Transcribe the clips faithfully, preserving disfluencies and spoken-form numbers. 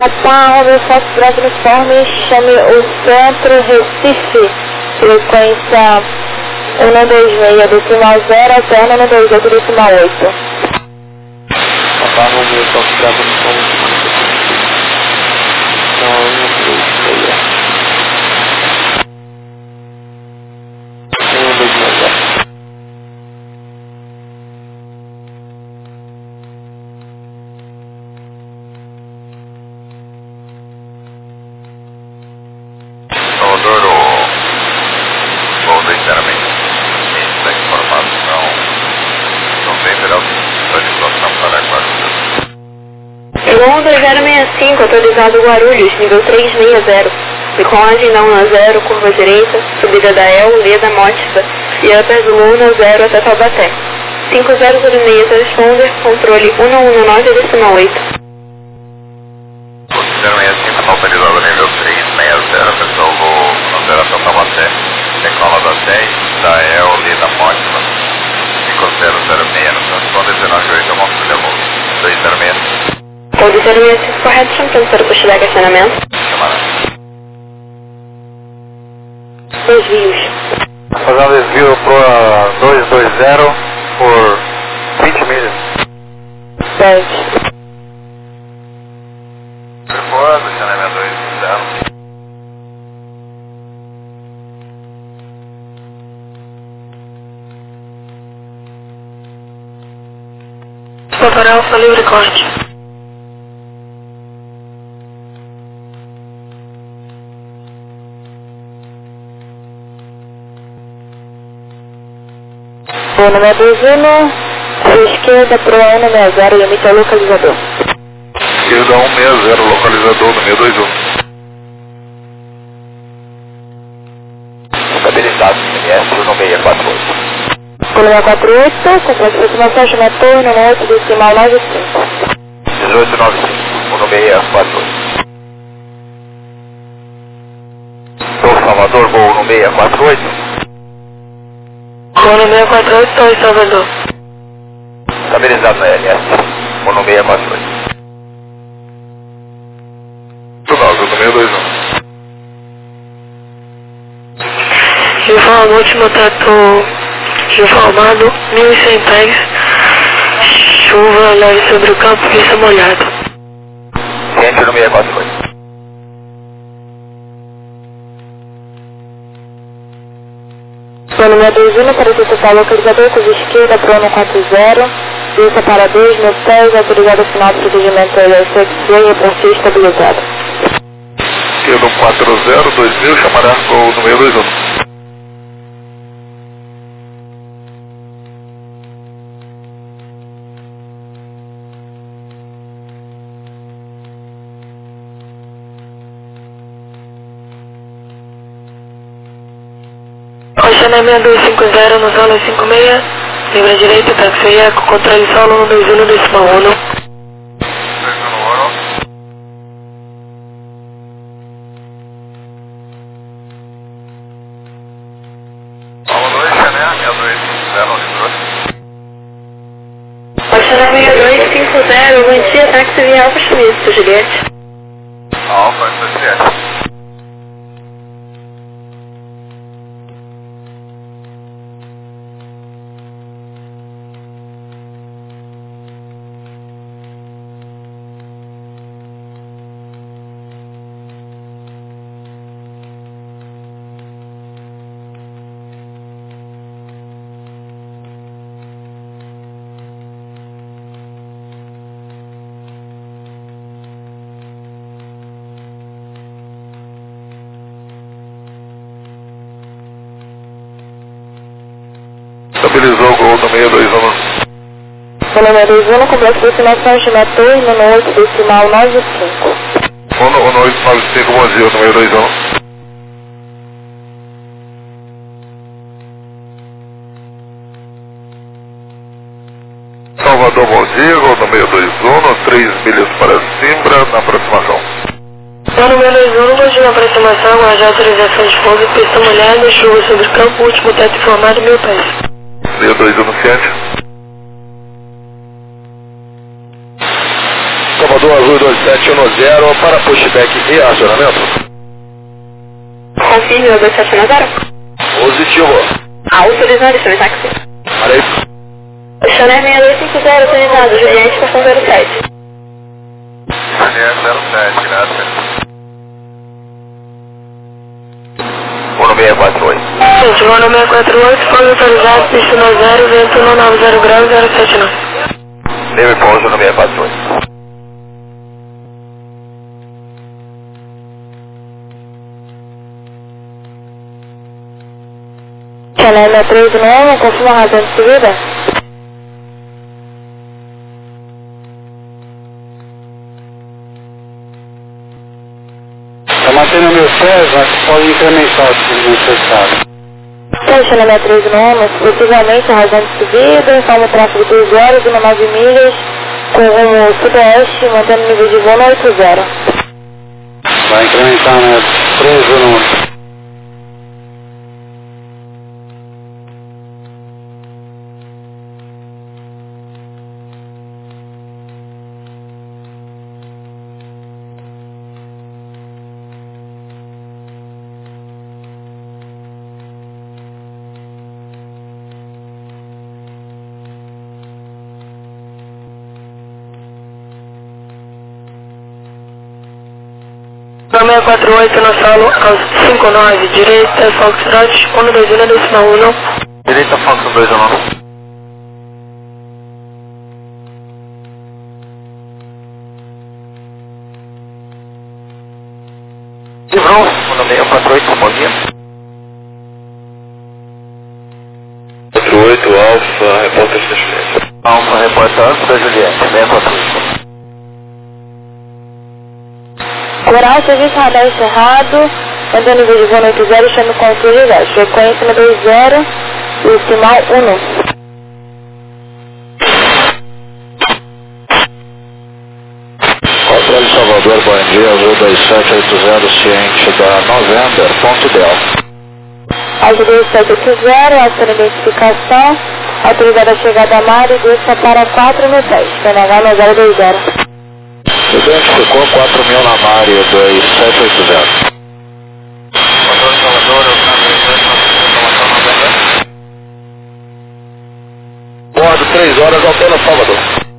Natal, Fox Bravo Uniforme, chame o centro Recife, frequência um dois seis, decimal zero, alterna um dois oito, decimal oito. Natal, Romeo, Fox Bravo Uniforme, um dois seis. um dois seis. Salvador, o voo do inteiramente da informação não tem geral de situação para Guarulhos. um dois zero seis cinco, autorizado Guarulhos, nível três seis zero. Decolagem da um zero, curva direita, subida da E L, Leda Mótica e upper do um zero até Taubaté. cinco zero zero seis, transponder, controle um um nove, decimal oito. zero seis cinco, autorizado nível três seis zero, pessoal voo um zero até Taubaté, decola da dez, da E L, Leda Mótica, cinco zero zero seis, no transponder dezenove oito, monte de voo, dois zero seis. Ou dois zero seis cinco, correto, chamando para o posto de estacionamento. Chamada. Desvios. Fazer um desvio para dois dois zero por vinte milhas. dez. Repoando, estacionamento dois zero. Motor Alfa, livre corte. Voo número dois um, à esquerda para o um seis zero, limite ao localizador. Esquerda um seis zero, localizador número dois um. Estabilizado, M S um seis quatro oito. Coluna quatro oito, com aproximação de motor no oito, decimal nove cinco. dezoito nove cinco, um seis quatro oito. Sou Salvador, voo um seis quatro oito. Voo no seis quatro oito, estou em Salvador. Estabilizado na L S, um seis quatro oito. Tudo bem, número dois um. Informa, último trator informado, mil e cem pés, chuva leve sobre o campo, pista molhado. Ciente no seis quatro oito. Voo número dois um, para acessar o localizador, curva esquerda para o um quatro zero, desça para dois mil pés, autorizado final do procedimento L S X C e para estabilizado. Esquerda um quatro zero, dois mil, chamará o número dois um. Estacionamento dois cinco zero no solo cinco seis, livre direita, táxi eco, controle solo um dois um, decimal um. Estacionamento dois cinco zero, bom dia, táxi via Alfa Suíço, Juliette. Alfa, Juliette. Estabilizou o gol no seis dois um. Voo número dois um, complexo de aproximação de motor, no oito, decimal nove cinco. um oito nove cinco, bom dia, número dois um. Salvador, bom dia, gol número dois um, três milhas para Simbra, na aproximação. Voo número dois um, bom dia, na aproximação, aguardar autorização de fogo, pista molhada, chuva sobre o campo, último teto informado, mil pés. seis dois um, no ciente. Salvador. Salvador Azul dois sete um zero para pushback e acionamento. Confirme o dois sete um zero. Positivo. Autorizando o táxi. Parei. Chanel seis dois cinco zero, autorizado. Juliette, estação zero sete. Juliette zero sete, graças. um seis quatro oito. Gente, voo no seis quatro oito, fome autorizado, pista no zero, vento no noventa graus, zero sete nove. Neve pouso no seis quatro oito. Chanel seis três nove, confirma a razão de subida. Está mantendo meus pés, mas pode incrementar se necessário. Então, Chanel três nove, possivelmente a razão de subida, informa o tráfego de usuários, uma nove milhas, com rumo sudoeste, mantendo o nível de voo no oito zero. Vai incrementar, né? três nove. seis quatro oito no solo, aos cinco nove, direita, Foxtrot, um dois um, decimal um. Direita Fox dois um. Livrou, um seis quatro oito, bom dia. quatro oito, Alfa, repórter da Juliette. Alfa, repórter antes da Juliette, seis quatro oito. Coral, serviço radar encerrado, mantendo o nível de voo no oito zero, chame controle de frequência no dois zero, decimal um. Controle Salvador, bom dia, Azul dois sete oito zero, ciente da November, ponto Del. Azul dois sete oito zero, ação de identificação, autorizada a chegada a Mari, desça para quatro mil pés, P N H no zero dois zero. Identificou quatro mil na Mário dois sete oito zero. Controle Salvador, eu canto Bordo três horas, Altena Salvador.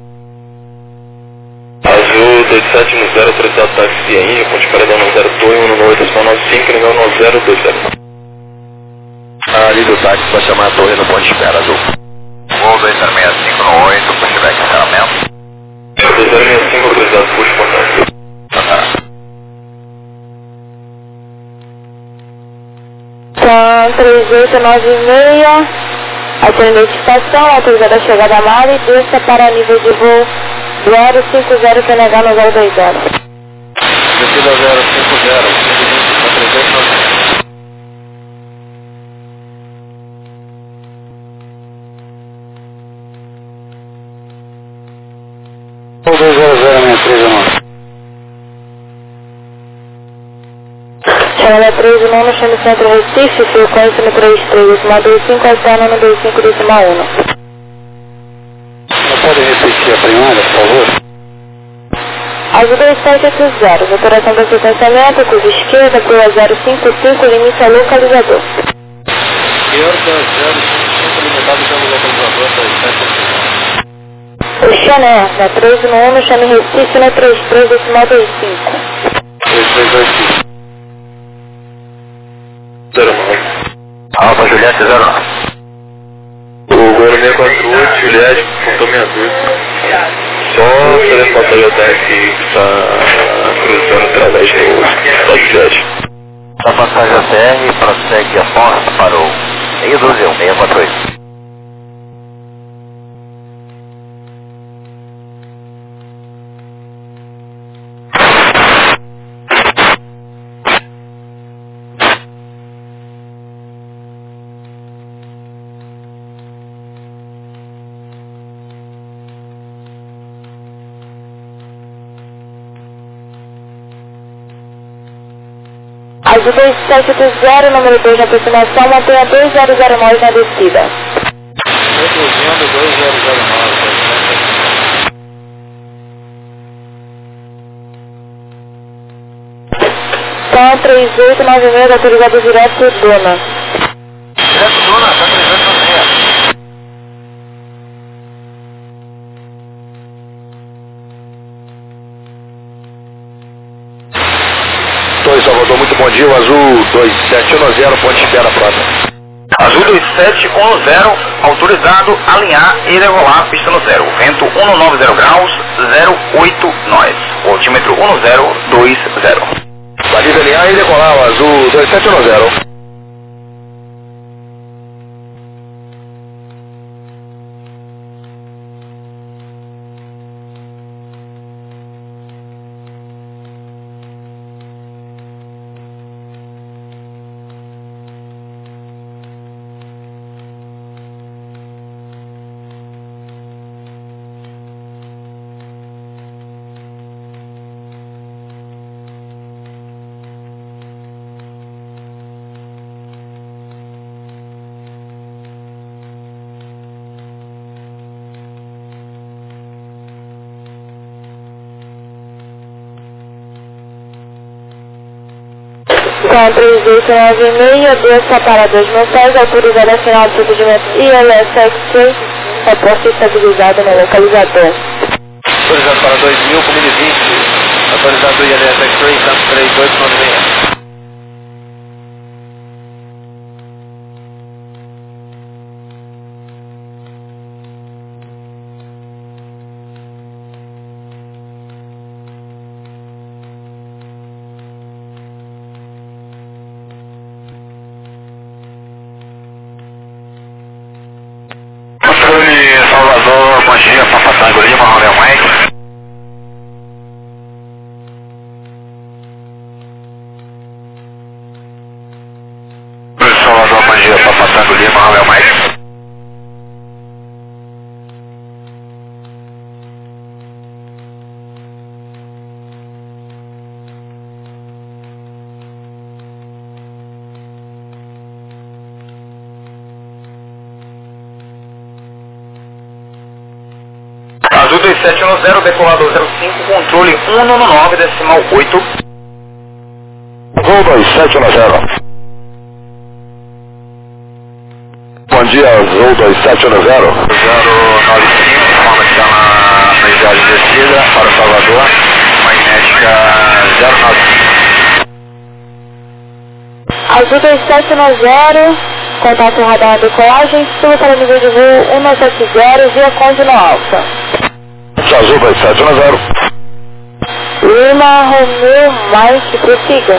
Azul dois sete um zero, autorizado táxi aí, ponte paredão no zero dois um no oito nove cinco, nível no zero dois zero. Ali do táxi para chamar a torre no ponto de espera, Azul. Voo dois zero seis cinco no oito, pushback encerramento. dois zero seis cinco, autorizado, puxa contato. São três oito nove seis, ação de identificação, autorizada a chegada a Mari, desça para nível de voo zero cinco zero, P N H no zero dois zero. Descida zero cinco zero, três oito nove. dois zero zero, minha três nove. Chanel três nove, chame Centro Recife, frequência no três três, decimal dois cinco, alterna no dois cinco, decimal um. Não pode repetir a primária, por favor? Azul dois sete oito zero, operação de sequenciamento, curva esquerda, pula zero cinco cinco, limite ao localizador. Esquerda zero cinco cinco, limitado pelo localizador dois sete oito zero. O Chanel, na três um, chame Recife no três três, decimal dois cinco. três três dois cinco. zero nove. Alfa Juliette zero nove. O Gol seis quatro oito, Juliette, pontou sessenta e dois. Só fazer falta de ataque que está cruzando através do Juliette. A passagem A T R prossegue a porta para o seis dois um, seis quatro oito. Azul dois sete oito zero, número dois na aproximação, mantenha dois zero zero nove na descida. Reduzindo dois zero zero nove. Tá três oito nove seis, autorizado direto Dona. Direto Dona, tá três oito nove seis. dois Salvador, muito bom dia, o Azul dois sete um zero, ponte espera próxima. Azul dois sete um zero, autorizado alinhar e decolar pista no zero. Vento cento e noventa graus, zero oito nós. Altímetro um zero dois zero. Valide alinhar e decolar, o Azul dois sete um zero. São três oito nove seis, duas separadas mensais, autorizada final de procedimento I L S X-Ray, reposta estabilizada no localizador. Autorizado para dois mil, comida vinte. Autorizado I L S X-Ray, Santos três oito nove seis. Controle Salvador, bom dia, Papa Tango Lima, Romeo Mike. Controle Salvador, bom dia, Papa Tango Lima, Romeo Mike. Azul dois sete um zero, decolador zero cinco, controle cento e nove decimal oito. Azul dois sete um zero. Bom dia, Azul dois sete um zero. zero nove cinco, informa que está na unidade de descida para Salvador, magnética zero nove cinco. Azul dois sete um zero, contato radar decolagem, suba para nível de voo cento e setenta, via Conde no Alfa. Azul dois sete um zero. Lima, Romeo, Mike, prossiga.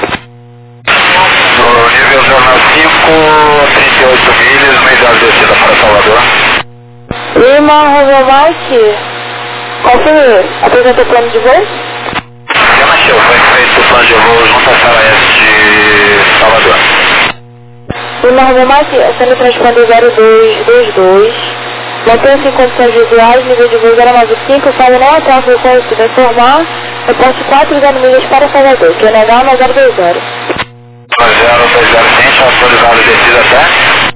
No nível zero nove cinco, trinta e oito milhas, unidade de descida para Salvador. Lima, Romeo, Mike, confirme, apresenta o plano de voo? Gama Show, foi feito o plano de voo junto à sala S de Salvador. Lima, Romeo, Mike, sendo transponder zero dois dois dois. Mantém-se em condições visuais, nível de voo zero nove cinco, caso não atraso o conhecido informar, reporte quatro zero milhas para Salvador, que N H zero dois zero. zero dois zero, ciente, autorizado descida até.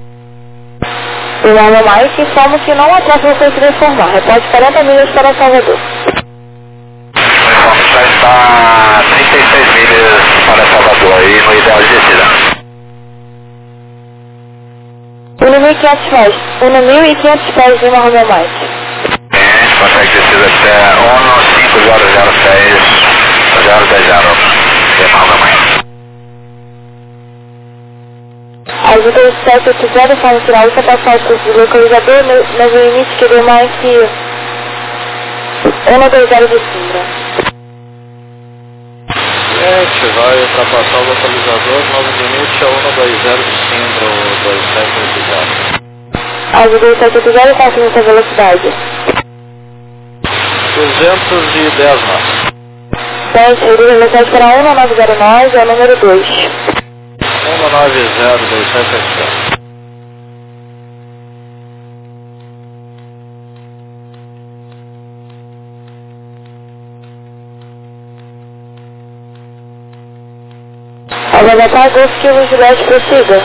Lima, Mike, somos que não atraso o conhecido informar, reporte quarenta milhas para Salvador. O informe já está trinta e seis milhas para Salvador e no ideal de descida. um mil e quinhentos pés, um mil e quinhentos pés, Lima, Romeo, Mike. A gente consegue descida até um cinco zero zero seis zero dez zero. Lima, Romeo, Mike. Azul dois sete oito zero, forma final, isso é passar o curso do localizador, mas o limite que deu mais que um dois zero de Simbra. Gente, vai ultrapassar o localizador, novo limite é um dois zero de Simbra, ou dois sete oito zero. Azul dois sete oito zero, confirma sua velocidade. duzentos e dez knots. Então, eu digo velocidade para um nove zero nove, é o número dois. um nove zero dois sete oito zero. Avatar Golf Kilo Juliette, prossiga.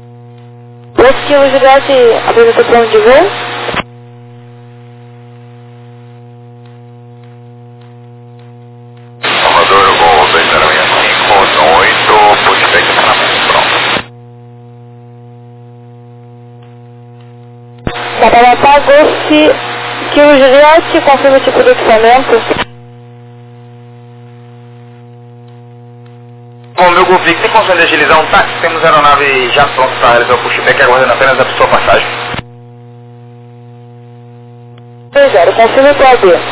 Golf Kilo Juliette, apresenta o plano de voo? Papa Golf Kilo Juliette, confirma o tipo de equipamento. Bom, meu Golf, tem condições de agilizar um táxi? Temos a aeronave já pronta para realizar o pushback, aguardando apenas a sua passagem. dois zero, confirma o P A B.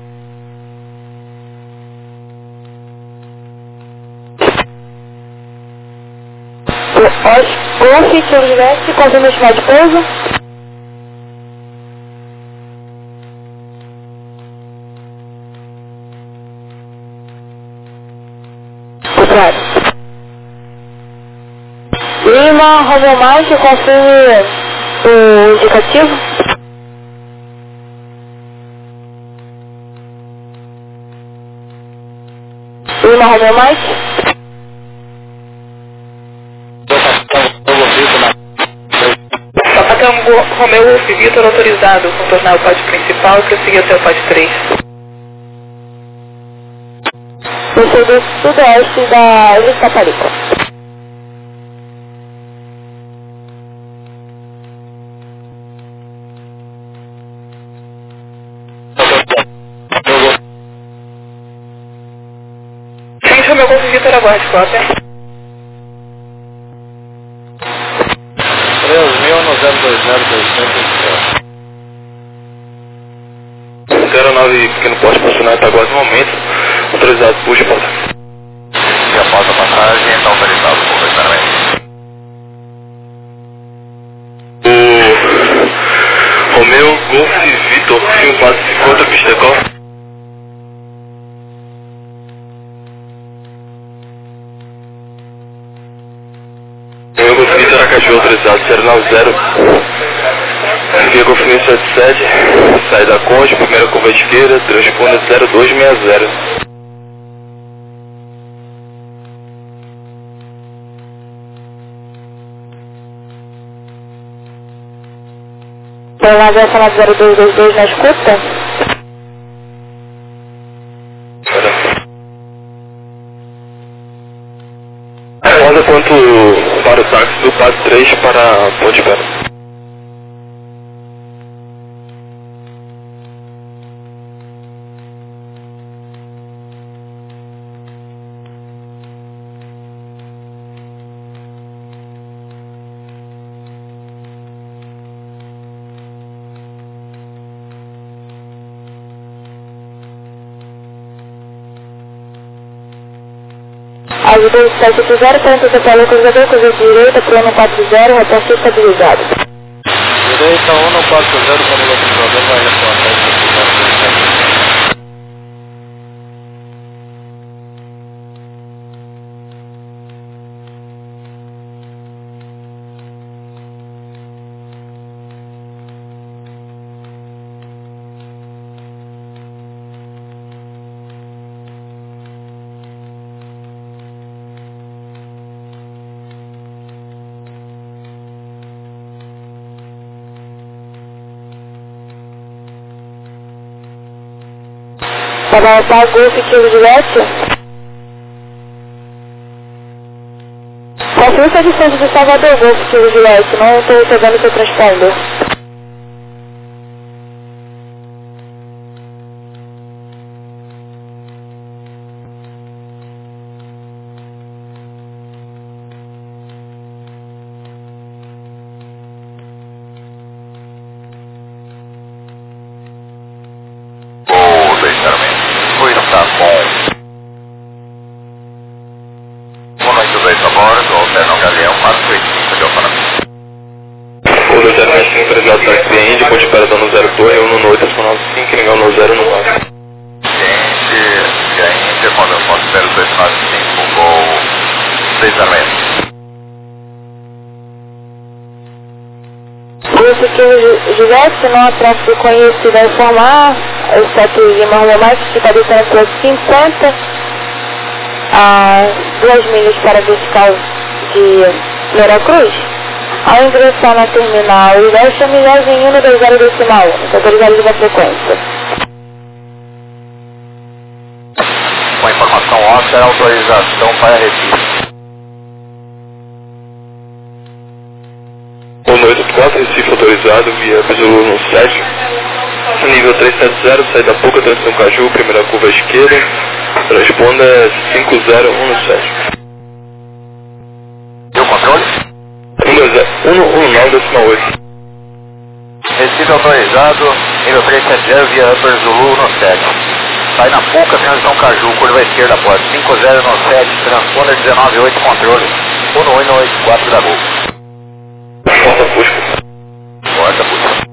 Golf Kilo Juliette, confirma o estimado de pouso. Lima, Romeo Mike, confirme o indicativo. Lima, Romeo Mike. Papatango Romeo Wolf Vitor autorizado, contornar o pátio principal e prosseguir até o pátio três. Descer do sudoeste da Ilha de Taparica. Gente, Romeo Wolf Vitor, aguarde, cópia. três mil no zero dois zero dois zero. Aeronave pequeno porte funcionar em Itaguás no momento. Autorizado, puxa a porta. E após a passagem, está autorizado por retornamento. O Romeo Golf Vitor, cinco quatro cinco outra pista de call. Romeo Golf Vitor, Aracaju, autorizado, zero nove zero. Via Golf sete sete, sai da Conde, primeira curva esquerda, transponder zero dois seis zero. Tem uma versão zero dois dois dois na escuta. Roda quanto para o táxi do Pátio três para Ponte Bela. Ajuda o sete oito zero, quarenta pelo cruzador, cruzador direita, plano quatro zero, reposto estabilizado. Direita um no quatro zero, para o cruzador, vai reportar estabilizado. Para voltar Golf Kilo Juliette. Confirma a distância de Salvador, Golf Kilo Juliette, não estou recebendo seu transponder. Juliette, não há tráfego conhecido vai informar, exceto Lima Romeo Mike, que está descendo por cinquenta a duas milhas para a vertical de Veracruz. Ao ingressar na terminal, o Leste é milhas em um dois zero decimal, autorizado da frequência. Com a informação óssea, autorização para registro. Boa noite, quatro Recife autorizado via Bezulu no sete. Nível trezentos e setenta, saída pouca, transição Caju, primeira curva à esquerda. Responda cinco zero um no sete. Deu controle? um nove decimal oito. Recife autorizado, nível trezentos e setenta via Upper Zulu no sete. Sai na Puca, transição Caju, curva esquerda após cinco zero no sete, transponder dezenove oito, controle um oito oito quatro da Gol. Porta busca. Porta busca.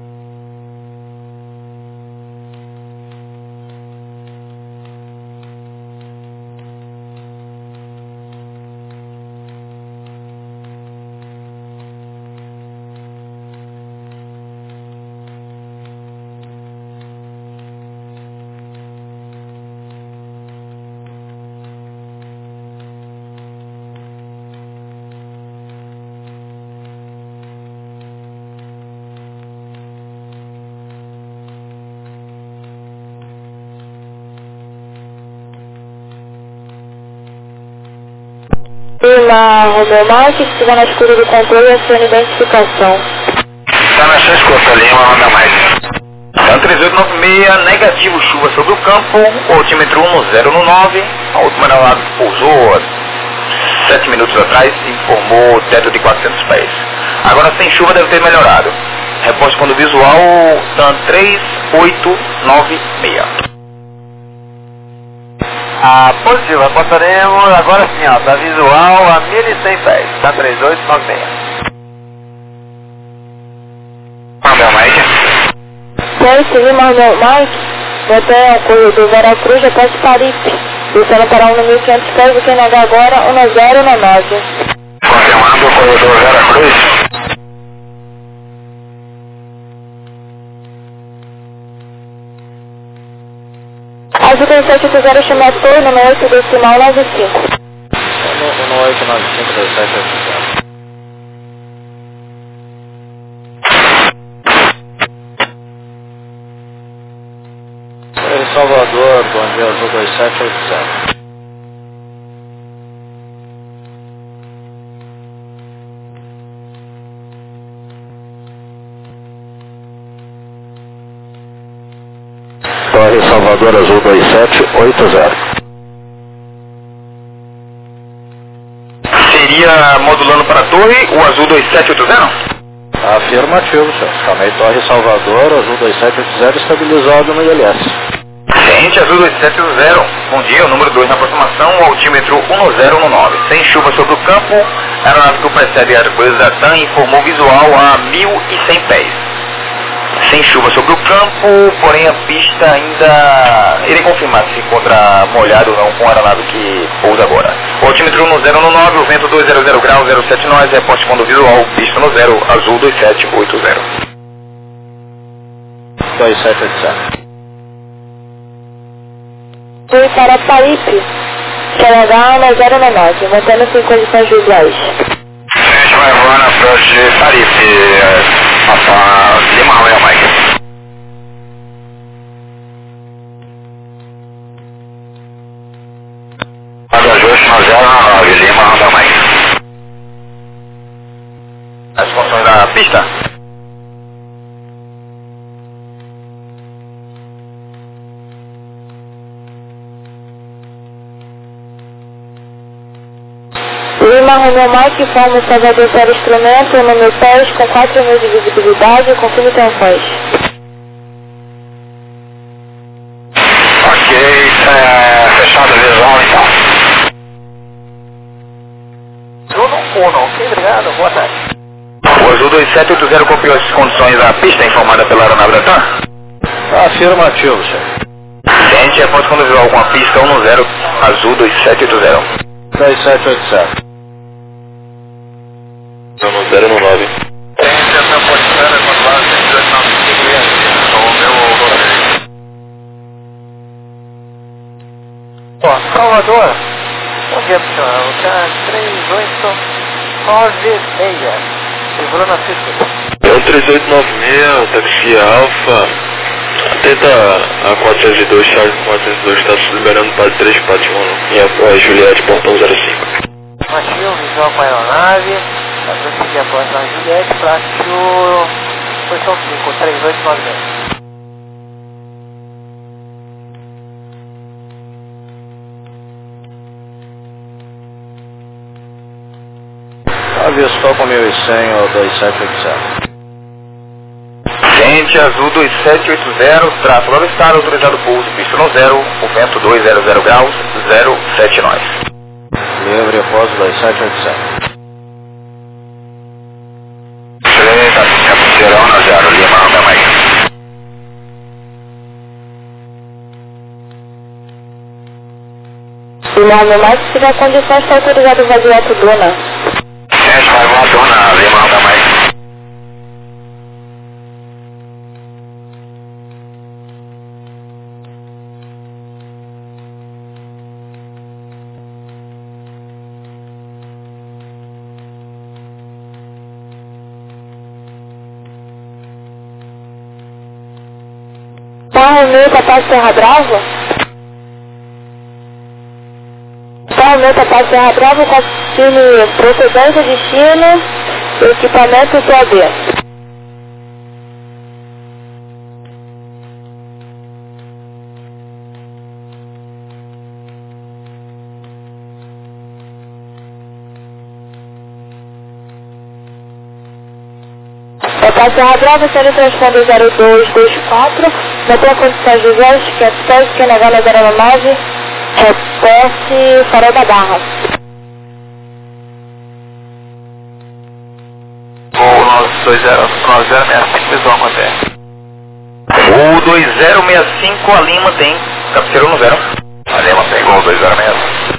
Lima Romeo Mike, se estiver na escura do controle, a sua identificação. Está na sua escuta, Lima Romeo Mike. Então, três oito nove seis, negativo, chuva sobre o campo, altímetro um zero no nove, a última aeronave que pousou sete minutos atrás informou teto de quatrocentos pés. Agora sem chuva deve ter melhorado. Reposte quando visual, TAM três oito nove seis. Ah, positivo, reportaremos agora sim, ó, da visual a mil e cem pés, tá três oito nove seis. Romeo Mike. Certo, Lima Romeo Mike, hotel corredor Veracruz, após Paripe, descendo para um no mil e quinhentos pés, o Q N H agora um zero no nove. Confirmando o corredor Veracruz. Azul sete oito zero, chama a torre, número oito decimal nove cinco. um oito nove cinco dois sete oito zero. Salvador, bom dia, Azul dois sete oito zero. Torre Salvador Azul dois sete oito zero. Seria modulando para a torre o Azul dois sete oito zero? Afirmativo, senhor. Chamei Torre Salvador Azul dois sete oito zero estabilizado no I L S. Gente, Azul dois sete oito zero, bom dia, o número dois na aproximação, o altímetro um zero um nove. Sem chuva sobre o campo, a aeronave que precede a Hercules da TAM informou visual a mil e cem pés. Sem chuva sobre o campo, porém a pista ainda... Irei confirmar se se encontra molhado ou não com a aeronave que pousa agora. O altímetro um zero um nove, o vento duzentos graus, zero sete nós, reporte quando visual, pista no zero, Azul dois sete oito zero. dois sete oito zero. Fui para Paripe, Q N H um zero no nove, mantendo-se em condições visuais. Gente, vai voar na frente de Paripe, passa Lima Romeo Mike. Ajuste no zero nove, Lima Romeo Mike. As funções da pista? Lima Romeo Mike, informa o Salvador zero instrumento, número dez, com quatro mil de visibilidade, confirme tensões. Ok, é, fechado a visão então. Bruno Uno, ok, obrigado, boa tarde. O Azul dois sete oito zero copiou as condições da pista informada pela aeronave da TAM? Afirmativo, senhor. Gente, após quando viu alguma pista um zero, Azul dois sete oito zero. dois sete oito zero. um zero no nove. Ó, Salvador, bom dia pro senhor, o cara três oito nove seis, segurou na pista. É o três oito nove seis, taxi Alfa, tenta a quatrocentos e dois, Charles quatrocentos e dois, está se liberando para três quatro um, e a Juliette, portão zero cinco. Matinho, visual com a aeronave, a prosseguir após a Juliette, Plástico Posição cinco, três oito nove zero. Avistou com mil e cem ou dois sete oito zero. Gente, azul dois sete oito zero, tráfego ao estado, autorizado pouso, pista no zero, o vento duzentos graus, zero sete nós. Livre, pouso dois sete oito zero. Eita, Capuceirão na zero, Lima, não dá mais. Lima, mais se tiver condições, está autorizado o vazioto Duna. Gente, vai voar Duna, Lima, não dá mais. Carro meu capaz de Serra Brava? Carro meu capaz de Serra Brava, confirme procedência, destino, equipamento T A B. Capaz Serra Brava, série transponder zero dois dois quatro, vai ter a condição de zero, quinhentos, que na vaga zero nove, repete Farol da Barra. O nosso dois zero seis cinco, visão até. O dois zero seis cinco, a Lima tem, Capuceiro no zero. A Lima pegou o dois zero seis cinco.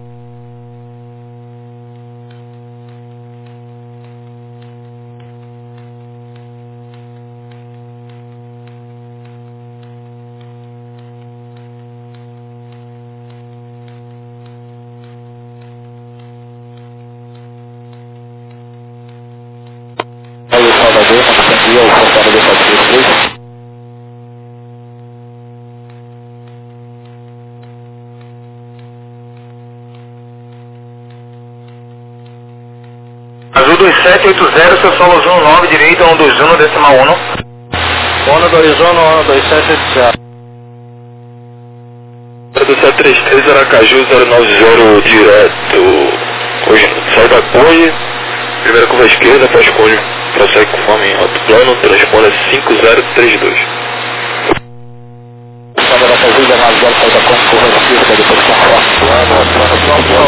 Aí, Salvador, nós temos aqui o portário do sete três três. Azul dois sete oito zero, seu solo azul nove, direita um dois um, decimal um. um dois um, um dois sete oito zero. zero sete três três, Aracaju, zero nove zero, direto. Hoje, sai da Cunha, primeira curva esquerda, após Cunha, prossegue com fome em alto plano, transponder cinco zero três dois. Quando Aracaju, zero nove zero, sai da Cunha, curva esquerda, depois com forte plano, plano,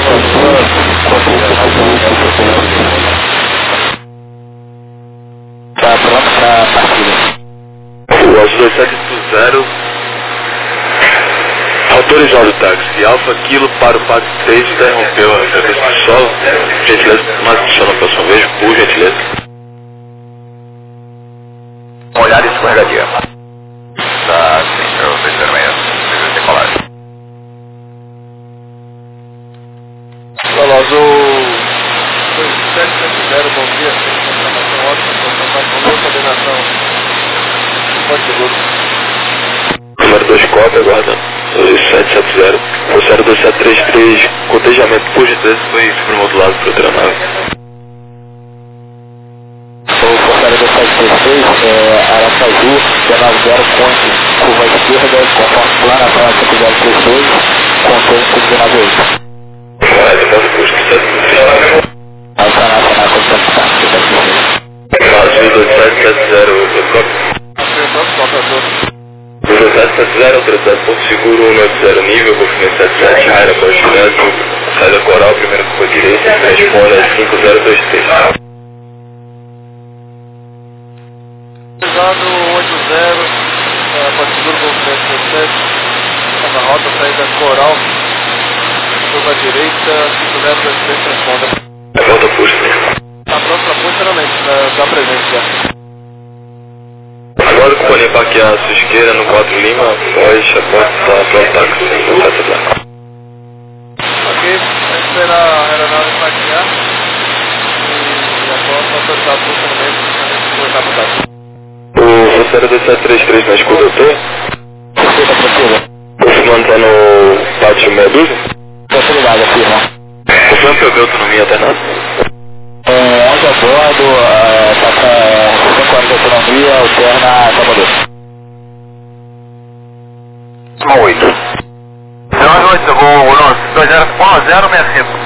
tá pronto pra partida. O Azul dois sete oito zero, autorizado o táxi, Alfa Kilo para o P A C três, interrompeu a frequência do solo, gentileza, mais atenção na próxima vez, por gentileza. Uma olhada escorregadia. Tá, sim, eu dois zero seis, precisa ter colagem. Olá, Azul dois sete sete zero, bom dia, informação ótima, informação com coordenação. Pode seguro. Número dois cópia, aguardando. dois sete sete zero. Rosário dois sete três três, cotejamento por gentileza foi supermodulado para outra nave. O portário do sete três três, é, Aracaju, zero nove zero, ponte, curva esquerda, conforme plana para cinco zero três dois, contorno cinco nove oito. Correto, ponto custo sete três três. Alfa Nacional, condição de táxi, sete três três. Azul dois sete sete zero, cópia. dois sete sete zero, autorizado ponto seguro, um oito zero nível, confirmei sete sete, raio após direto, saída coral, primeira curva direita, responde a cinco zero dois três. Autorizado oito zero, pode seguro com sete sete, está na rota, saída coral, curva direita, cinco zero dois três, responda. Volta custo. Está pronto para posicionamento, está presente já. Agora que pode embarquear a sua esquerda no quatro Lima, após a porta está pronto táxi, no sete Blanco. Ok, vai esperar a aeronave embarquear e agora está autorizado o posicionamento, para começar a mudar. O Rosário dois sete três três, mas com o doutor? Escuta, procura. Confirmando está no pátio Medusa? Possibilidade, afirma. Confirmando que eu dei autonomia alternada? Um onze a bordo, uh, passa cinco horas de autonomia. companhia, alterna Salvador. oito. zero oito, eu vou dois zero um zero seis cinco.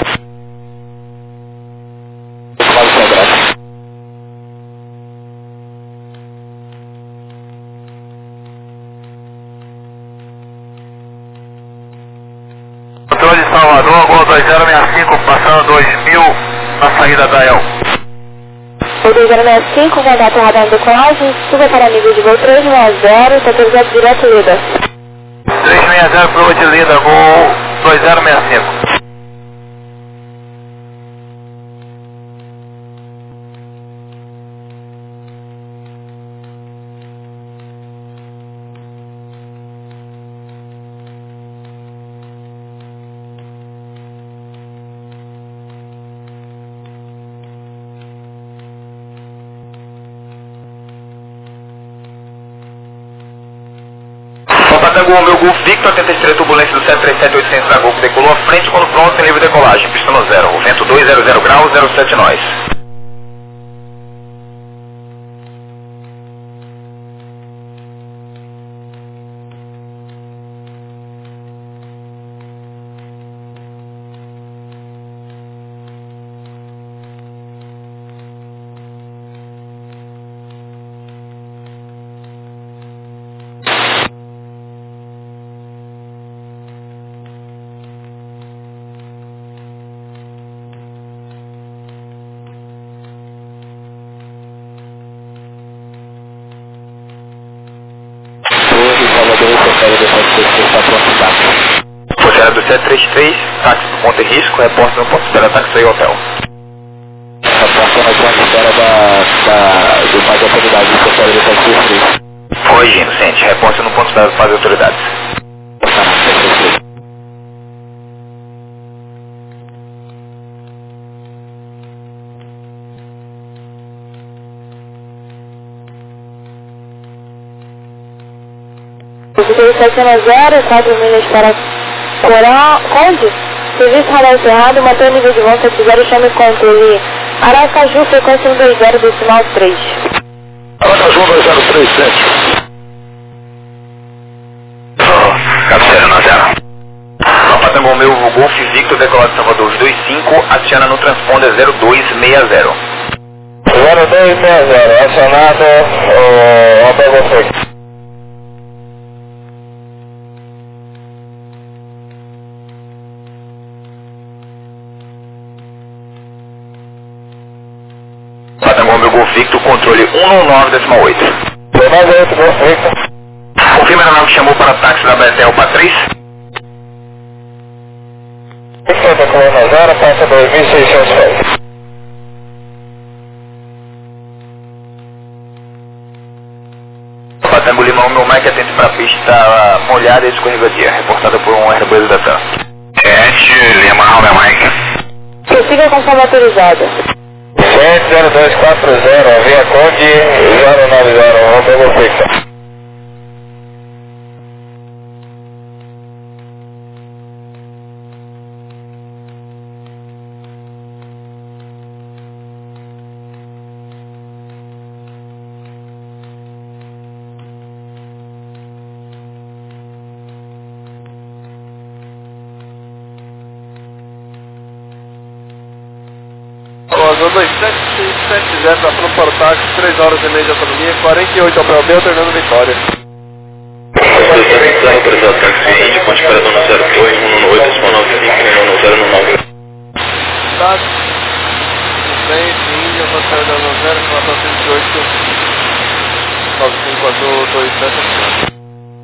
Controle de Salvador, Gol dois zero seis cinco, passando dois mil na saída da E L. Gol dois zero seis cinco, contato radar de decolagem, suba para nível de voo três seis zero, está autorizado direto Lida. três seis zero para o de Lida, Gol dois zero seis cinco. Tango, meu Golf Victor, oitenta e três, turbulência do sete três sete oitocentos da Golf, decolou à frente quando pronto, em livre decolagem, pista no zero, o vento dois zero zero graus, zero sete nós. Força do sete três três, táxi do ponto de risco, repórter no ponto de espera, táxi e hotel. Repórter na ponto de espera da, da, do mais autoridade, força do sete três três. Corrigindo, gente, repórter no ponto de espera do mais autoridades. sete zero, quatro milhas para Coral, Conde, serviço radar encerrado, mantém o nível de voo sete zero, chame controle Aracaju, frequência um dois zero, decimal três. Aracaju dois zero três sete. Oh, cabeceira na zero. Papa Tango meu, Golf Victor, decolado de Salvador dois cinco, aciona no transponder zero dois seis zero. zero dois seis zero, acionado, o Hotel Golf. Meu Golf Victor, controle um nove decimal oito. oito, Golf Victor. Confirma a nave que chamou para táxi da Betel para três. Victor, decolando na zero, passa dois mil e seiscentos pés. Patango Limão, meu Mike atento para a pista molhada e escorregadia, reportada por um Airbus da TAM. sete, Limão, meu Mike. Prossiga com forma autorizada. sete zero dois quatro zero, via Conde zero nove zero, Hotel Golf Victor. dois sete seis sete zero, está pronto para o táxi, três horas e meia de autonomia, quarenta e oito ao Pel B, alternando Vitória. dois sete zero, autorizado táxi Índia, ponte para Dona zero dois, um nove oito, nove cinco, um zero nove. Táxi, frente, Índia, ponte para Dona zero, quatro cento e oito, nove cinco azul, dois sete zero.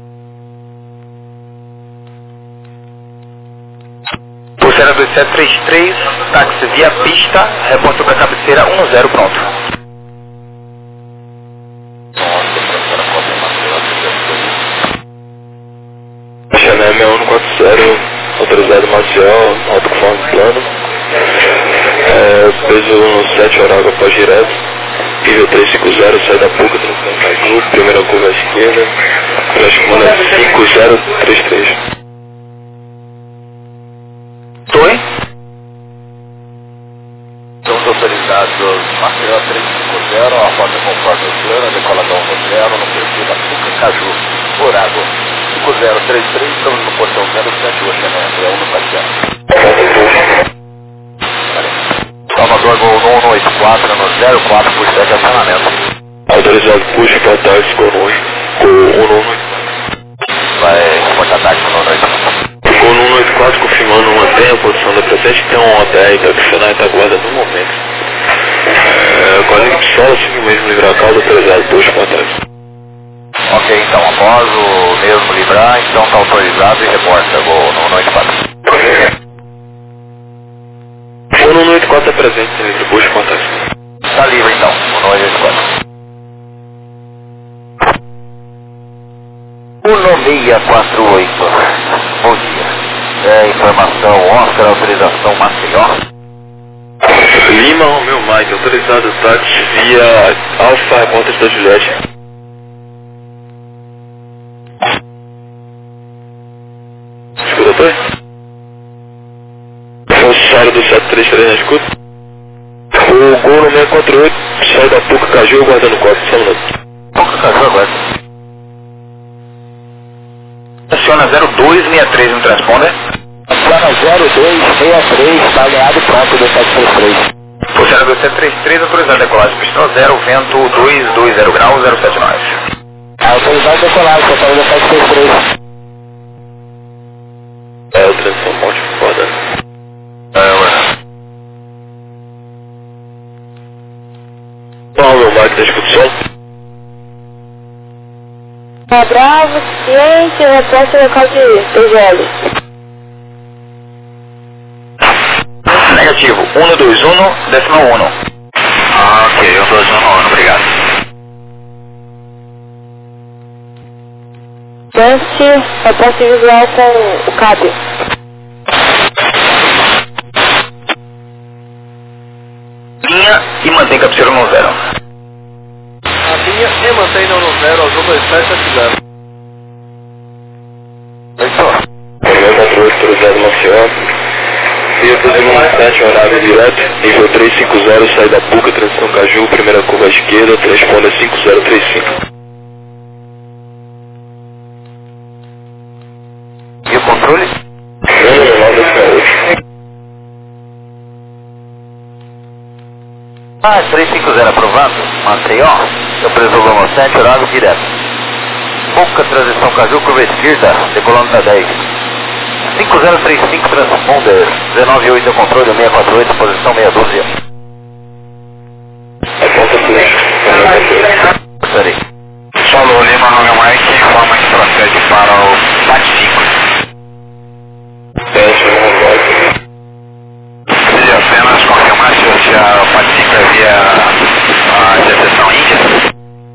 Pulseira dois sete três três, táxi via pista, repórter para cabeceira um zero, pronto. Chanel seis um quatro zero, autorizado marcial, alto conforme plano. É, peso sete horário após direto. Nível trezentos e cinquenta, sai da Puca, transitando Caju, primeira curva à esquerda. Flash comando cinco zero três três. Oi? Estamos autorizados, Marcela trezentos e cinquenta, a rota conforme o plano, decolador zero no perfil da Puca Caju, por água. cinco zero três três, estamos no portão zero sete, o Oceano, é um no Paquiano. Salvador, Gol um um oito quatro, no zero quatro por sete, acionamento. Autorizado push para táxi com um um oito quatro. Vai reportar táxi no um um oito quatro. Com um um oito quatro confirmando uma tem a posição da presente, tem um hotel aí para acionar e está guarda no momento. É, agora só assim mesmo livrar a causa, autorizado push para táxi. Ok, então após o mesmo livrar, então está autorizado e reporta Gol no um um oito quatro. O um um oito quatro é presente, tem livre push para táxi. Está livre então, um um oito quatro. um um seis quatro oito, bom dia. É, informação Oscar, autorização Maceió. Lima, Romeu Mike, autorizado táxi via Alfa, repórter da Juliette. Escuta, doutor? Funcionário do sete três três na escuta. O Gol no seis quatro oito, sai da Puca Caju, guardando quatro, só um minuto. Puca Caju agora. Aciona zero dois seis três no transponder. Aciona zero dois seis três, baleado pronto do sete três três. Funcionário do sete três três, autorizado decolagem, pistão zero, vento dois dois zero graus, zero sete nove. Autorizado decolagem, total do sete três três. É, o transição morte, foda. É, ué. Qual é o meu Mike da escuta? Tá bravo, ciente, reposta local de P G L. Negativo, um dois um, decimal um. Ah, ok, um dois um, um, obrigado. Teste, reposta visual com o C A B. Linha e mantém captura no zero. A linha e mantém no zero, azul dois sete sete zero. Isso. seis quatro oito, autorizado Maceió. Via doze sete, horário direto, nível trezentos e cinquenta, sai da Puca, transição Caju, primeira curva à esquerda, transponder cinco zero três cinco. E o controle? um nove oito. Ah, trezentos e cinquenta aprovado. Maceió, eu preso no sete, horário direto. Puca, transição Caju, curva esquerda, decolando na dez. cinco zero três cinco, transponder, dezenove oito, controle, seis quatro oito, posição seis doze. Aponta flash. Gostaria. Falou, Lima, Romeu Mike, informa que procede para o P A T cinco. Teste, vamos lá. Queria apenas confirmar se a P A T cinco havia a interseção Índia.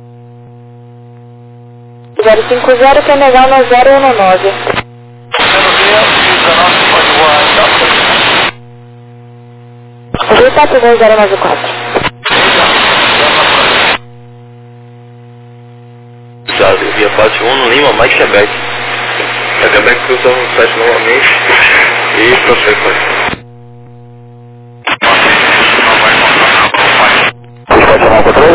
zero cinco zero, que é legal no zero um nove. dois quatro dois zero nove quatro. Sabe, via parte um no Lima, Mike Quebec. A Quebec cruzou um site novamente e prossegue com isso. Pode chamar o controle?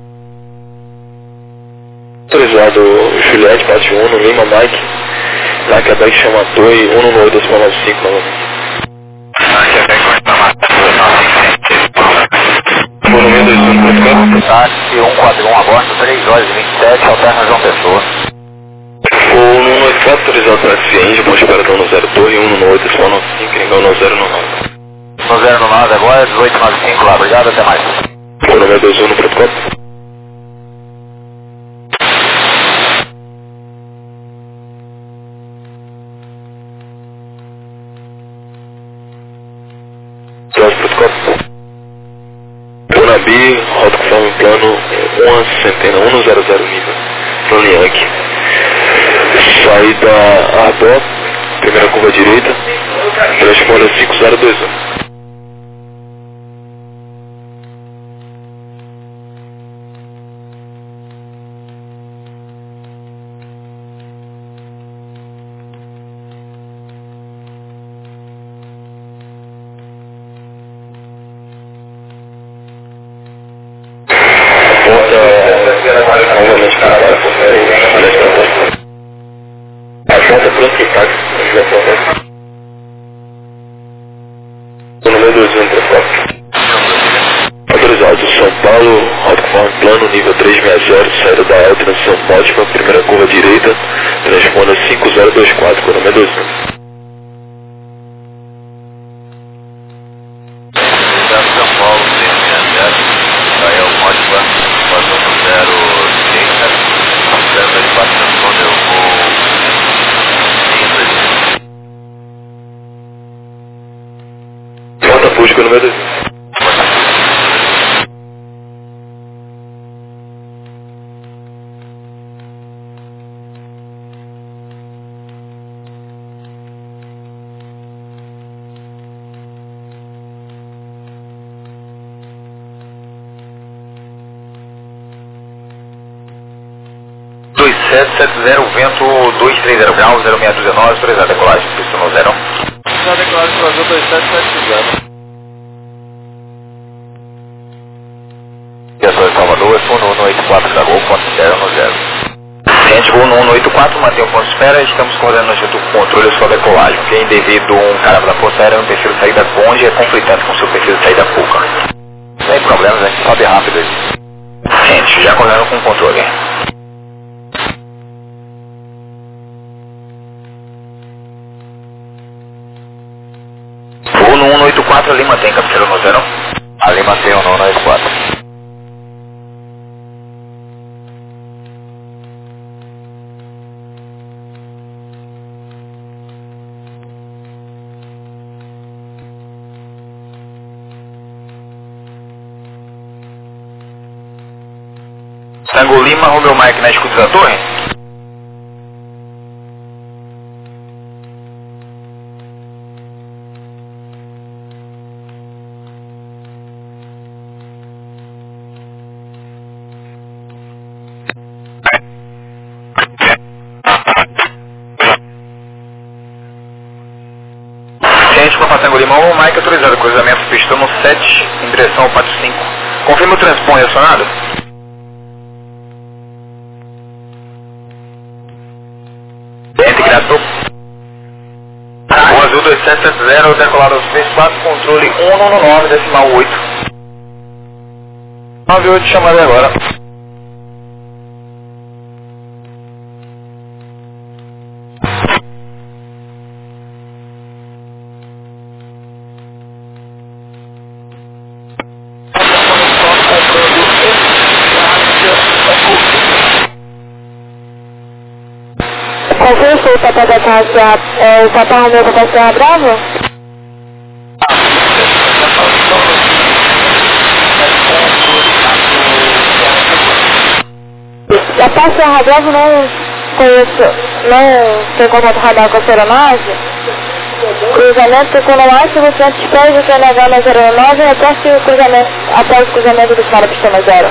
Autorizado Juliette, parte um no Lima, Mike. Na Quebec chama Toy, um no oito nove cinco novamente. A Quebec vai estar matando. Volume dois um, protocolo. Táxi um quatro um, aborto, três horas e vinte e sete, alterna João Pessoa. O um um oito quatro, autorizado táxi Índia, com esperador no zero Torre, um no oito nove cinco, Ringão no zero nove. No zero nove agora, dezoito noventa e cinco lá, obrigado, até mais. Volume dois um no protocolo. Próximo protocolo. Unabi, rota conforme plano uma centena, um zero zero nível. Plano Yankee. Saída Arbor, primeira curva direita, transponder cinco zero dois um. Porta novamente para Volta pronto pro táxi, ligação. Número dois um, transporte. Autorizado, São Paulo, autoconforme plano, nível trezentos e sessenta, saída da L, transição ótima, primeira curva direita, transponda cinco zero dois quatro, com o número dois um. São Paulo, trezentos e sessenta, Israel, ótima, passou no zero direita, zero dois quatro, transpondeu, eu vou Volta Fusca, número dois um. dois sete sete zero, vento dois três zero graus, zero seis dois nove, autorizado, decolagem, pista no zero. Já declarado para o dois sete sete zero. Direção de Salvador, F um no um oito quatro da Gol, ponto zero no zero. Gente, voo no um oito quatro, mantém o ponto de espera, estamos coordenando junto com o controle sua decolagem, porque devido a um caramba da Força Aérea no perfil de saída Conde é conflitante com o seu perfil de saída Puca. Sem problemas, a gente sobe rápido aí. Gente, já coordenando com o controle. Voo no um oito quatro, ali mantém, captura no zero. Ali mantém o um oito quatro. Tango Lima, Romeu Mike na escuta da torre. Gente, para Tango Lima, Romeu Mike autorizado, cruzamento pista no sete, em direção ao Pátio cinco. Confirma o transpone acionado. O azul dois sete sete zero, decolado aos três quatro, controle um nove nove, decimal oito. nove oito, chamada agora. Confirma o Papa da Casa, é, o Papa Romeu Papa Serra Brava? Papa Serra Brava não conheço, não tem contato radar com a aeronave. Cruzamento com no máximo duzentos pés, aqui é N H na zero nove, após o cruzamento, após o cruzamento do final da pista zero.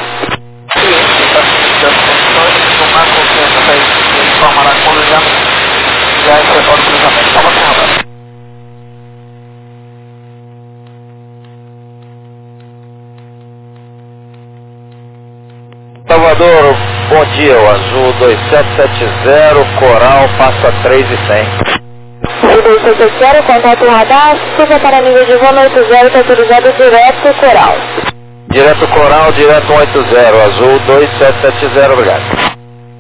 Tomar confiança para informar quando já já efetuar o cruzamento. Toma conta. Salvador, bom dia, o azul dois sete sete zero, Coral, passa três e cem. Azul dois sete sete zero, contato radar, suba para nível de voo no oito zero, está autorizado direto Coral. Direto Coral, direto um oito zero, azul dois sete sete zero, obrigado.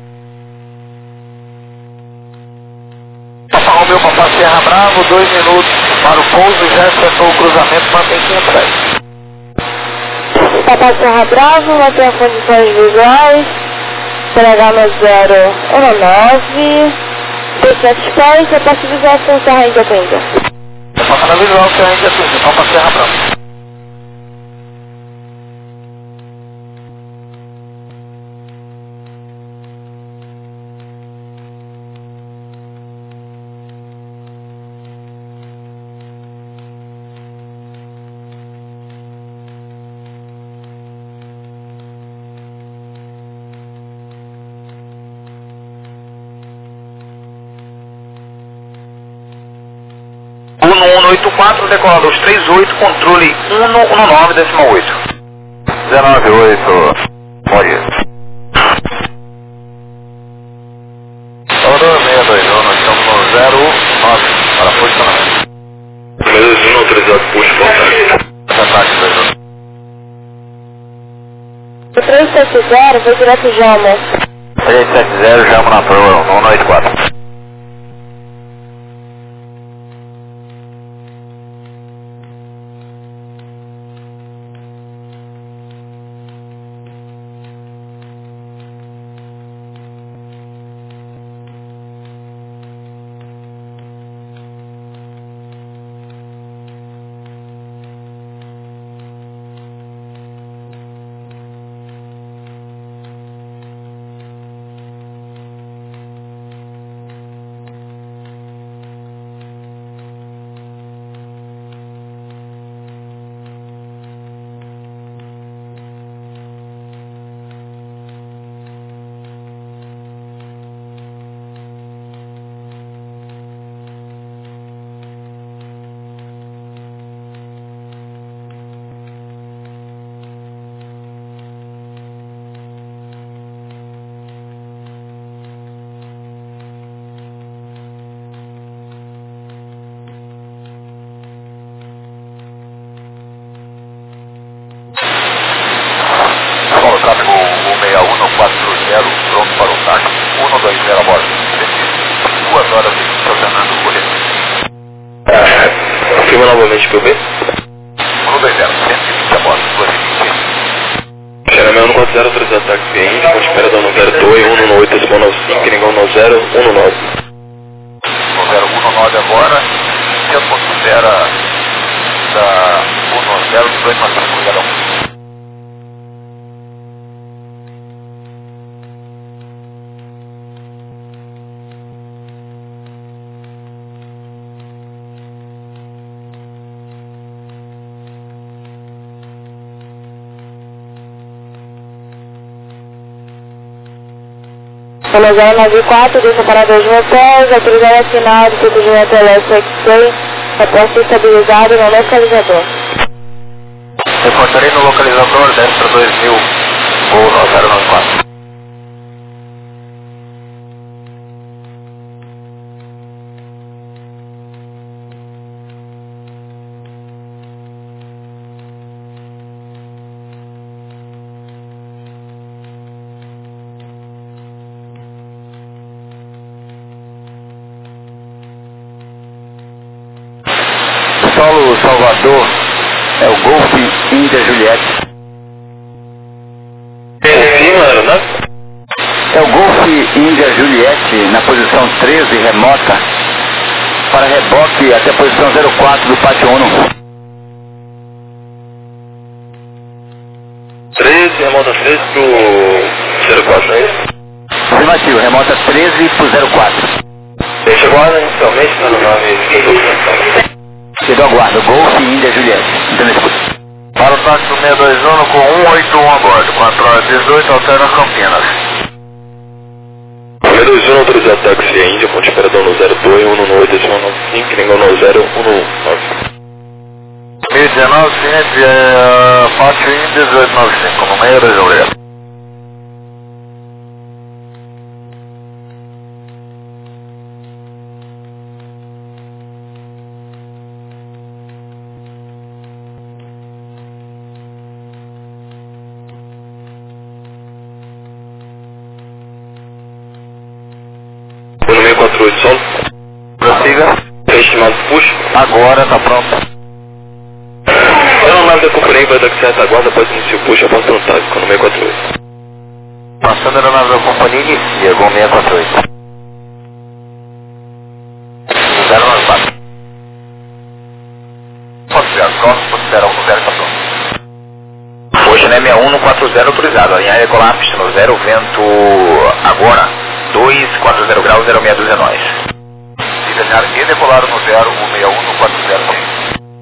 Papa Romeu, Papa Serra Bravo, dois minutos para o pouso, já efetuou o cruzamento, mantém quinhentos pés. Papa Serra Bravo, mantém as condições visuais, C N H no zero um nove, duzentos pés, a parte visual com Serra Índia trinta. Papa na visual, Serra Índia trinta, Papa Serra Bravo. um oito quatro, decolado aos três oito, controle um nove, decimal oito. zero nove oito, bom dia. Salvador seiscentos e vinte e um, nós estamos no autorizado push para ataque. Ataque dois um. O três sete zero foi direto Jamo. três sete zero, Jamo na prova, um oito quatro. Tráfego um seis um quatro zero, pronto para o táxi. um dois zero a bordo. Duas horas de funcionando o correio. É, confirma novamente para eu ver. um dois zero, cento e vinte a bordo, duas e vinte. Xeramel um quatro zero, autorizado ataque cliente, com espera da um zero dois, um um oito, decimal nove cinco, Ningão nove zero, um nove. um zero um nove agora, e a considera da um zero dois nove cinco cada um. zero nove quatro, deixa parada de motéis, autorizado a final do tipo de motel S X seis, reposto estabilizado no localizador. Reportarei no localizador, Destra dois mil, voo no zero nove quatro. Solo Salvador é o Golf Índia Juliette. Confirma, aeronave? É o Golf Índia Juliette na posição treze, remota, para reboque até a posição zero quatro do pátio um. treze, remota treze pro zero quatro, não é isso? Afirmativo, remota treze para o zero quatro. Deixa guarda inicialmente, tá no nome. Cedo aguardo, Golf Índia Juliette. Então escuta. Para o táxi do seis dois um com um oito um a bordo, quatro horas dezoito, altera Campinas. seis dois um, autorizado táxi Índia, ponte esperador no zero dois, um um oito, decimal nove cinco, Ningão nove zero, um nove. dois mil e dezenove, ciente, é, pátio Índia dezoito noventa e cinco, no meio da Juliette. um seis quatro oito, solo. Prossiga. Estimado push. Agora tá pronto. É uma nave da companhia, vai dar que certa aguarda, pode iniciar o push após um táxi, no seis quatro oito. Passando a aeronave da companhia, inicia, Gol seis quatro oito. zero nove quatro. Considera, próximo, considera um zero quatro. Hoje na M um no quatro zero autorizado, alinhar colapse no zero, vento agora, dois quatro zero graus, zero seis dois é nóis. E ganhar e decolar no zero, um seis um no quatro zero também.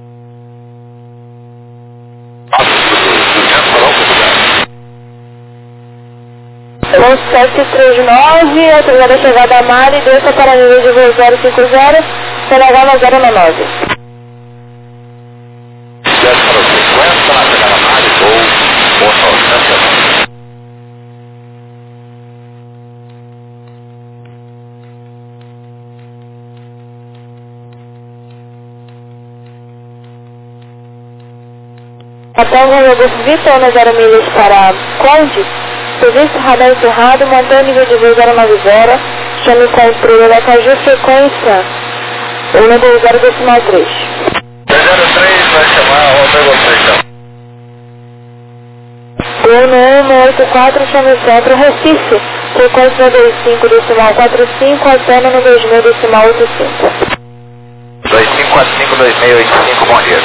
sete três nove, autorizada a chegada a Mali, desça para nível de voo zero cinco zero, C N H zero nove. Desce para o cinquenta, na chegada a Mali, voo, voo novecentos. Após o aeroporto Vitor na zero milhas para Conde, serviço radar encerrado, montando nível de voo zero nove zero, chame com a estrela da Caju frequência, ou número zero decimal três. zero três vai chamar o negociação. Bruno um seis oito quatro, chame centro Recife, frequência dois cinco decimal quatro cinco, antena no dois mil decimal oito cinco. dois cinco quatro cinco dois seis oito cinco, bom dia.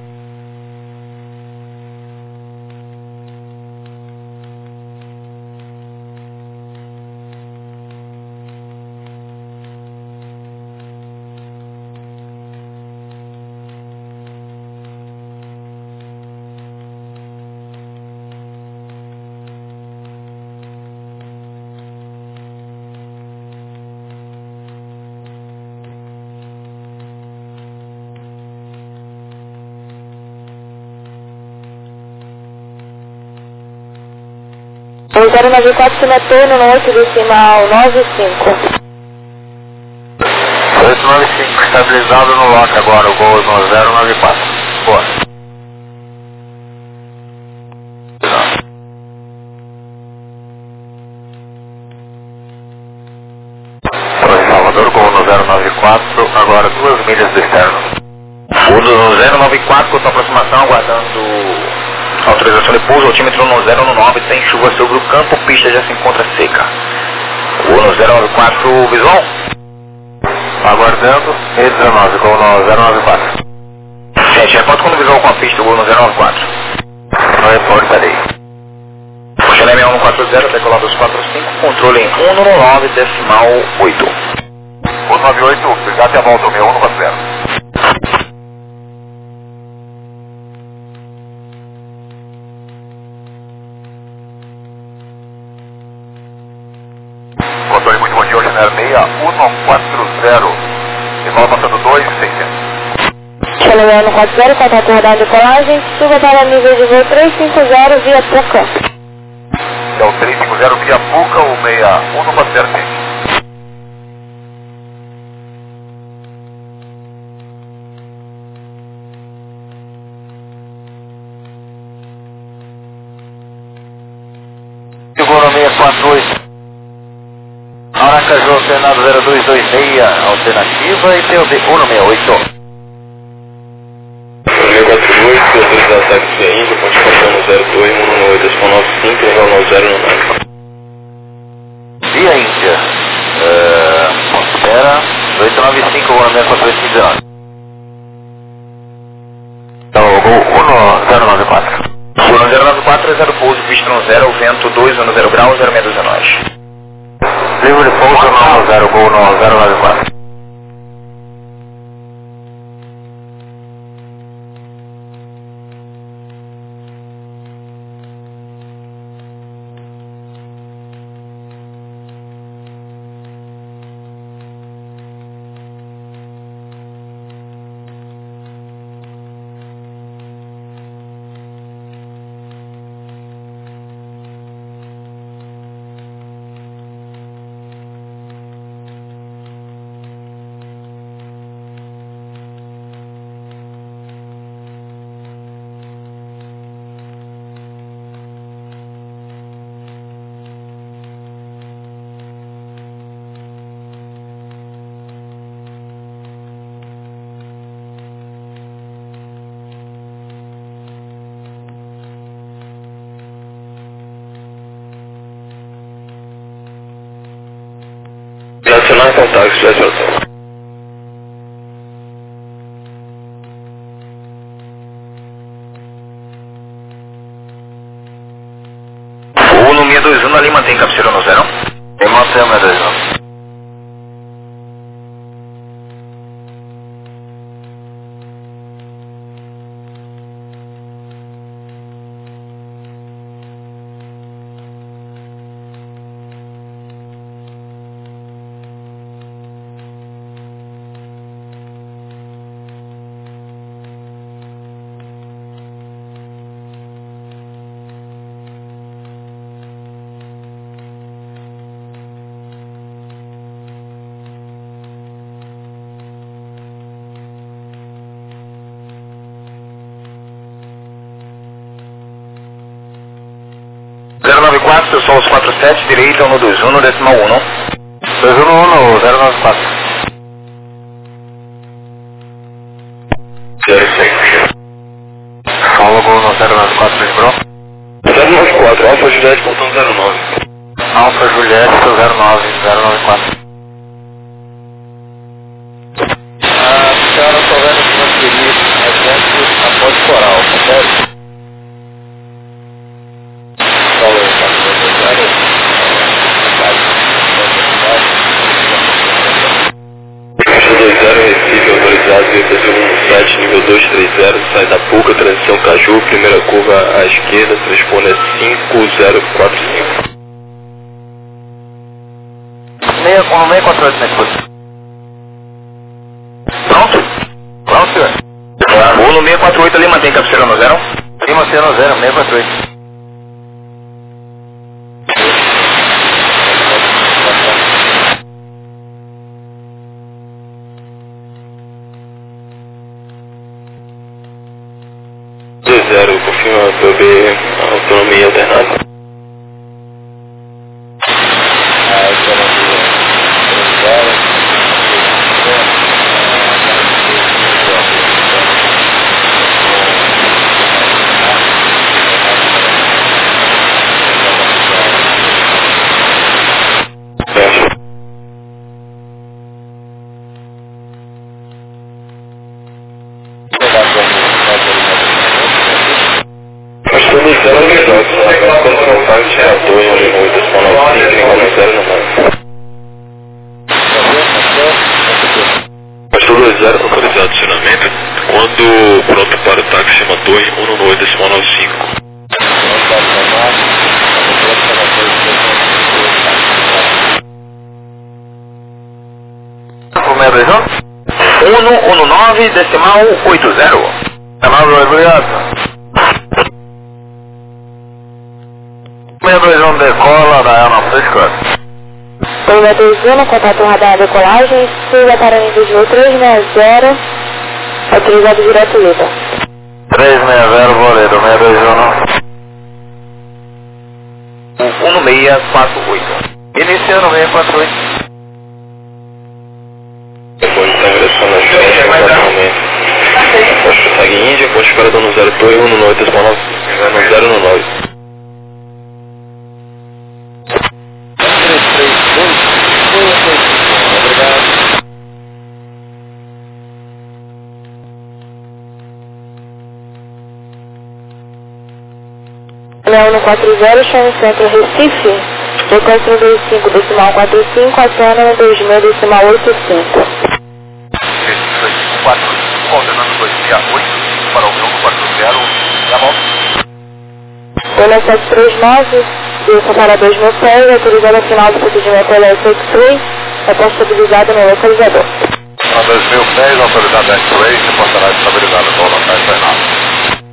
O zero nove quatro se meteu no oito decimal nove cinco. oito nove cinco, estabilizado no lote agora, o voo no zero nove quatro. Boa. Oi, Salvador, voo no zero nove quatro, agora duas milhas do externo. Voo no zero nove quatro, com aproximação, aguardando autorização de pouso, altímetro no zero nove, tem chuva sobre o campo, pista já se encontra seca. Voo no zero nove quatro, visual. Aguardando, E dezenove, voo no zero nove quatro. Gente, reporta quando visual com a pista, voo no zero nove quatro. Não reportarei. Puxa L M um quatro zero, decolar dos quatro cinco, controle em cento e nove decimal oito. cento e noventa e oito, obrigado e a volta, meu um quatro zero. Controle muito bom dia, hoje é seis um quatro zero. E bola passando dois seiscentos. Chame um quatro zero, contato radar de decolagem, suba para nível de voo trezentos e cinquenta via Puca. É o trezentos e cinquenta via Puca, o seis um quatro zero seis. Seguro seis quatro oito. Aracaju, alternado zero dois dois seis, alternativa, e T O B um seis oito. seis quatro oito, autorizado táxi ainda, pontificação no zero dois, um nove oito, decimal nove cinco, legal nove zero nove. Via Índia. Uh, espera, oito nove cinco, um seis quatro oito nove. Então, voo um zero nove quatro. um zero nove quatro, zero pouso, pista no zero, vento dois, um zero graus, zero seis um nove. Livre pouso no zero, voo no zero nove quatro. Nacional em contato, já Voo no seis dois um ali, mantém captura no zero. Tem mantém o seis dois um. quatro, seu solo quatro sete, direita, um dois um, decimal um. dois um um, zero nove quatro. zero cinco. Solo no zero nove quatro, lembrou? zero nove quatro, Alfa Juliette, botão zero nove. Alfa Juliette, zero nove, zero nove quatro. A senhora só vai nos transferir adiante após coral, tá certo? Caixa dois zero, Recife, autorizado, V P um sete, nível dois três zero, sai da Puca, transição Caju, primeira curva à esquerda, transpone é cinco zero quatro cinco. seis quatro oito, né, que Pronto? Pronto, senhor. Vou no seis quatro oito ali, mantém cabeceira no zero? Sim, mantém no zero, seis quatro oito. dois zero, confirma P B, autonomia alternada. Pastor dois zero, autorizado acionamento. Quando pronto para o táxi, chama torre um nove oito nove cinco. um nove decimal oito zero. Obrigado. seis dois um decola da Ana Francisco. Lima dois um, contato radar decolagem, siga para o nível três seis zero, autorizado direto Lima. três seis zero, boleto, seis dois um. um seis quatro oito. Iniciando seis quatro oito. Depois está ingressando na frente, exatamente. Posto segue Índia, posto esperador no zero torre um nove oito nove, zero nove. um quatro zero, chama o centro Recife, frequência dois cinco, decimal quatro cinco, aciona no dois mil, decimal oito cinco. quatro cinco, ordenando dois seis oito, para o jogo quatro zero, já volta. Olha sete três nove, desça para dois mil pés, autorizada final do procedimento L S X-Ray, é estabilizada no localizador. A dois mil pés, autorizada X-Ray, se passará estabilizada no local externado.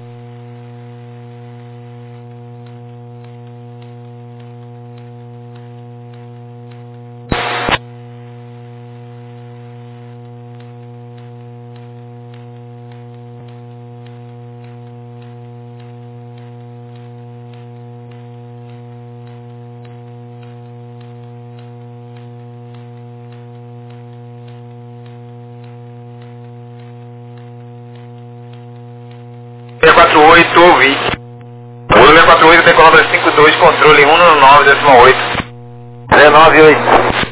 seis quatro oito, ouvi. O seis quatro oito decolabra cinco dois, controle um nove decimal oito. zero nove oito.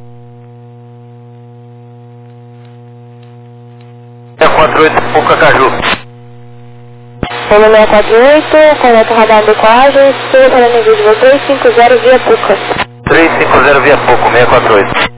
seis quatro oito, Puca Caju. Pelo seis quatro oito, conecta radar decolagem, siga para nível de três cinco zero via Puca. três cinco zero via Puca, seis quatro oito.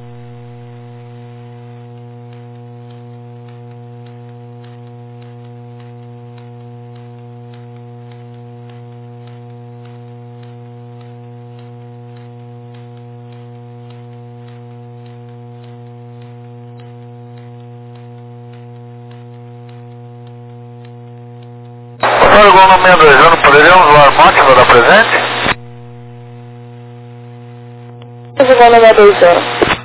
Igual no seis dois um, poderíamos o armático da presente? Igual no seis dois um.